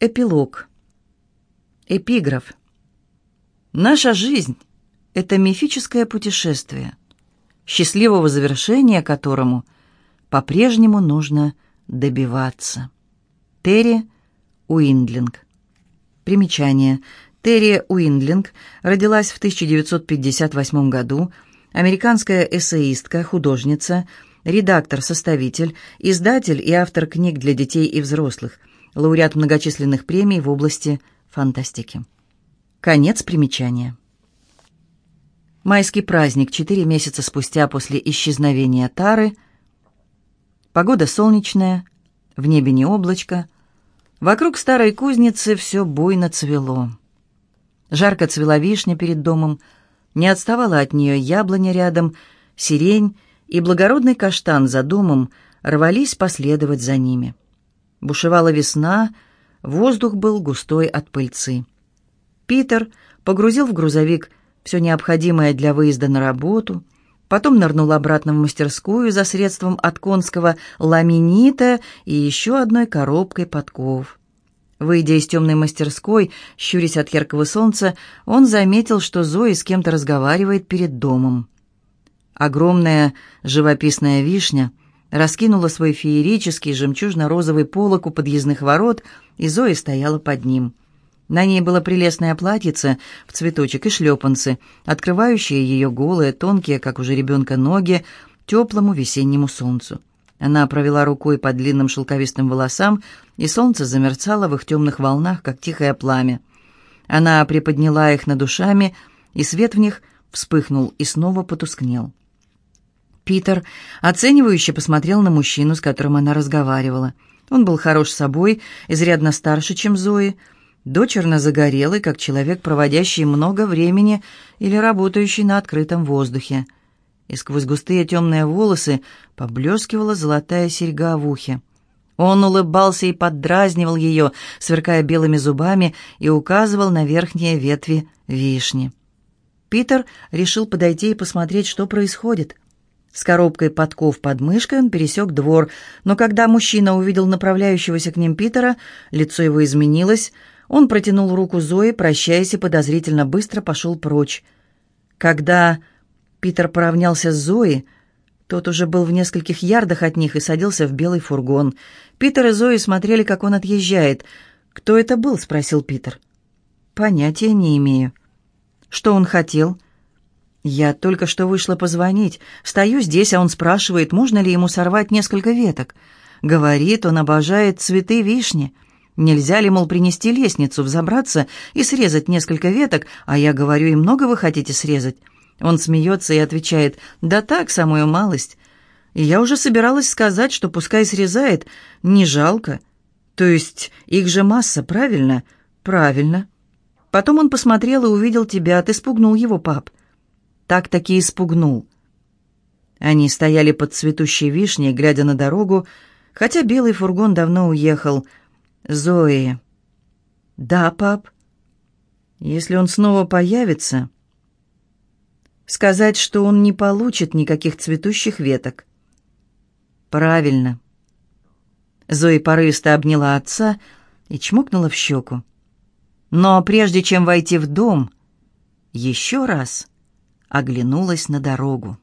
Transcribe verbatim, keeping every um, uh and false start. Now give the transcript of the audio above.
Эпилог. Эпиграф. Наша жизнь — это мифическое путешествие, счастливого завершения которому по-прежнему нужно добиваться. Терри Уиндлинг. Примечание. Терри Уиндлинг родилась в тысяча девятьсот пятьдесят восьмом году, американская эссеистка, художница, редактор-составитель, издатель и автор книг для детей и взрослых, лауреат многочисленных премий в области фантастики. Конец примечания. Майский праздник, четыре месяца спустя после исчезновения Тары. Погода солнечная, в небе не облачко. Вокруг старой кузницы все буйно цвело. Жарко цвела вишня перед домом, не отставала от нее яблоня рядом, сирень и благородный каштан за домом рвались последовать за ними. Бушевала весна, воздух был густой от пыльцы. Питер погрузил в грузовик все необходимое для выезда на работу, потом нырнул обратно в мастерскую за средством от конского ламинита и еще одной коробкой подков. Выйдя из темной мастерской, щурясь от яркого солнца, он заметил, что Зои с кем-то разговаривает перед домом. Огромная живописная вишня раскинула свой феерический жемчужно-розовый полог у подъездных ворот, и Зоя стояла под ним. На ней было прелестное платьице в цветочек и шлепанцы, открывающие ее голые, тонкие, как у жеребенка, ноги, теплому весеннему солнцу. Она провела рукой по длинным шелковистым волосам, и солнце замерцало в их темных волнах, как тихое пламя. Она приподняла их над ушами, и свет в них вспыхнул и снова потускнел. Питер оценивающе посмотрел на мужчину, с которым она разговаривала. Он был хорош собой, изрядно старше, чем Зои, дочерно загорелый, как человек, проводящий много времени или работающий на открытом воздухе. И сквозь густые темные волосы поблескивала золотая серьга в ухе. Он улыбался и поддразнивал ее, сверкая белыми зубами, и указывал на верхние ветви вишни. Питер решил подойти и посмотреть, что происходит. С коробкой подков под мышкой он пересек двор, но когда мужчина увидел направляющегося к ним Питера, лицо его изменилось, он протянул руку Зои, прощаясь, и подозрительно быстро пошел прочь. Когда Питер поравнялся с Зоей, тот уже был в нескольких ярдах от них и садился в белый фургон. Питер и Зои смотрели, как он отъезжает. «Кто это был?» — спросил Питер. «Понятия не имею». «Что он хотел?» «Я только что вышла позвонить. Стою здесь, а он спрашивает, можно ли ему сорвать несколько веток. Говорит, он обожает цветы вишни. Нельзя ли, мол, принести лестницу, взобраться и срезать несколько веток, а я говорю, и много вы хотите срезать?» Он смеется и отвечает, «Да так, самую малость». И я уже собиралась сказать, что пускай срезает, не жалко. То есть их же масса, правильно? Правильно. Потом он посмотрел и увидел тебя, ты спугнул его, пап. Так-таки испугнул. Они стояли под цветущей вишней, глядя на дорогу, хотя белый фургон давно уехал. «Зои». «Да, пап». «Если он снова появится...» «Сказать, что он не получит никаких цветущих веток». «Правильно». Зои порывисто обняла отца и чмокнула в щеку. Но прежде чем войти в дом, еще раз оглянулась на дорогу.